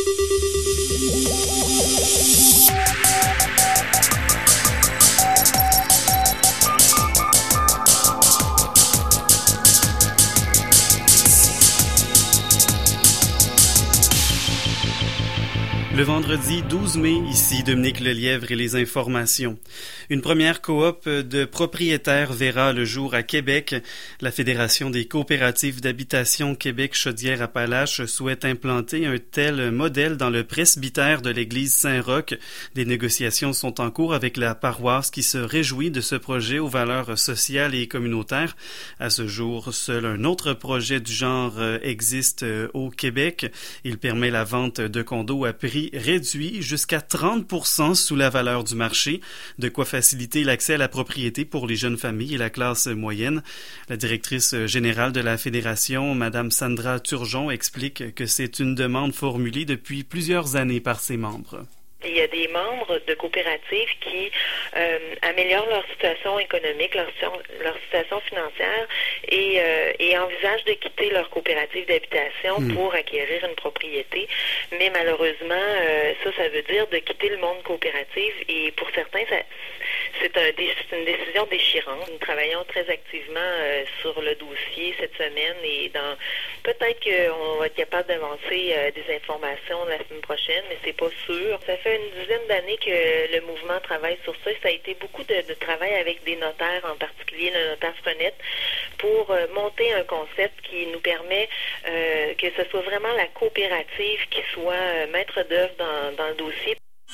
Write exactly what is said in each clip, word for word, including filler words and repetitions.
Le vendredi douze mai, ici Dominique Lelièvre et les informations. Une première coop de propriétaires verra le jour à Québec. La Fédération des coopératives d'habitation Québec-Chaudière-Appalaches souhaite implanter un tel modèle dans le presbytère de l'église Saint-Roch. Des négociations sont en cours avec la paroisse qui se réjouit de ce projet aux valeurs sociales et communautaires. À ce jour, seul un autre projet du genre existe au Québec. Il permet la vente de condos à prix réduit jusqu'à trente pour cent sous la valeur du marché, de quoi faciliter l'accès à la propriété pour les jeunes familles et la classe moyenne. La directrice générale de la Fédération, Madame Sandra Turgeon, explique que c'est une demande formulée depuis plusieurs années par ses membres. Il y a des membres de coopératives qui euh, améliorent leur situation économique, leur, leur situation financière et, euh, et envisagent de quitter leur coopérative d'habitation mmh. pour acquérir une propriété. Mais malheureusement, euh, ça, ça veut dire de quitter le monde coopératif et pour certains, ça, c'est, un, c'est une décision déchirante. Nous travaillons très activement euh, sur le dossier cette semaine et dans peut-être qu'on va être capable d'avancer euh, des informations la semaine prochaine, mais c'est pas sûr. Ça fait une dizaine d'années que le mouvement travaille sur ça. Ça a été beaucoup de, de travail avec des notaires, en particulier le notaire Frenette, pour euh, monter un concept qui nous permet euh, que ce soit vraiment la coopérative qui soit euh, maître d'œuvre dans, dans le dossier.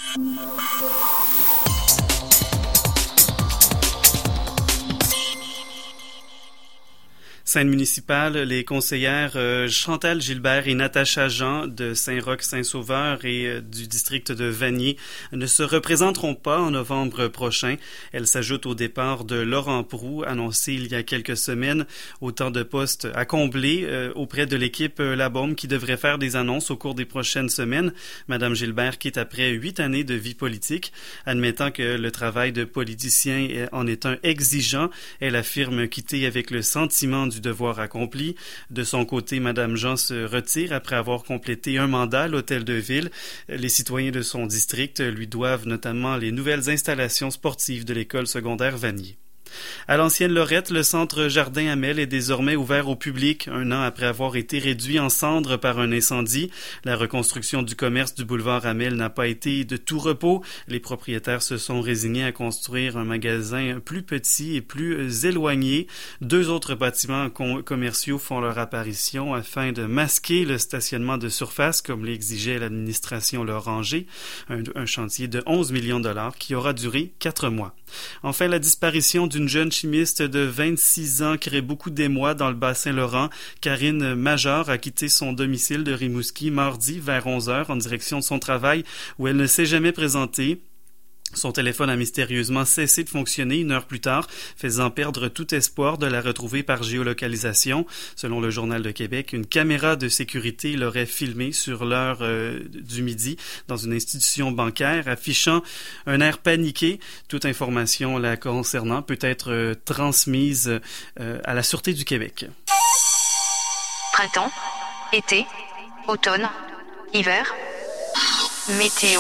Scène municipale, les conseillères euh, Chantal Gilbert et Natacha Jean de Saint-Roch-Saint-Sauveur et euh, du district de Vanier ne se représenteront pas en novembre prochain. Elles s'ajoutent au départ de Laurent Proulx, annoncé il y a quelques semaines, autant de postes à combler euh, auprès de l'équipe euh, Labaume qui devrait faire des annonces au cours des prochaines semaines. Madame Gilbert quitte après huit années de vie politique. Admettant que le travail de politicien en est un exigeant, elle affirme quitter avec le sentiment du devoir accompli. De son côté, Madame Jean se retire après avoir complété un mandat à l'Hôtel de Ville. Les citoyens de son district lui doivent notamment les nouvelles installations sportives de l'école secondaire Vanier. À l'ancienne Lorette, le centre Jardin Hamel est désormais ouvert au public, un an après avoir été réduit en cendres par un incendie. La reconstruction du commerce du boulevard Hamel n'a pas été de tout repos. Les propriétaires se sont résignés à construire un magasin plus petit et plus éloigné. Deux autres bâtiments com- commerciaux font leur apparition afin de masquer le stationnement de surface, comme l'exigeait l'administration Loranger. Un, un chantier de onze millions de dollars qui aura duré quatre mois. Enfin, la disparition d'une jeune chimiste de vingt-six ans crée beaucoup d'émoi dans le Bas-Saint-Laurent. Karine Major a quitté son domicile de Rimouski mardi vers onze heures en direction de son travail où elle ne s'est jamais présentée. Son téléphone a mystérieusement cessé de fonctionner une heure plus tard, faisant perdre tout espoir de la retrouver par géolocalisation. Selon le Journal de Québec, une caméra de sécurité l'aurait filmée sur l'heure euh, du midi dans une institution bancaire, affichant un air paniqué. Toute information la concernant peut être euh, transmise euh, à la Sûreté du Québec. Printemps, été, automne, hiver, météo...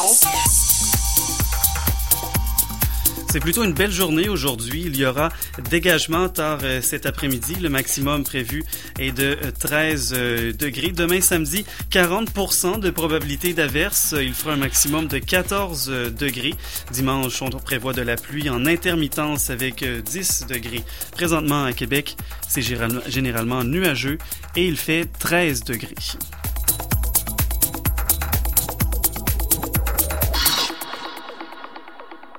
C'est plutôt une belle journée aujourd'hui. Il y aura dégagement tard euh, cet après-midi. Le maximum prévu est de treize euh, degrés. Demain samedi, quarante pour cent de probabilité d'averse. Il fera un maximum de quatorze degrés. Dimanche, on prévoit de la pluie en intermittence avec euh, dix degrés. Présentement à Québec, c'est généralement nuageux et il fait treize degrés.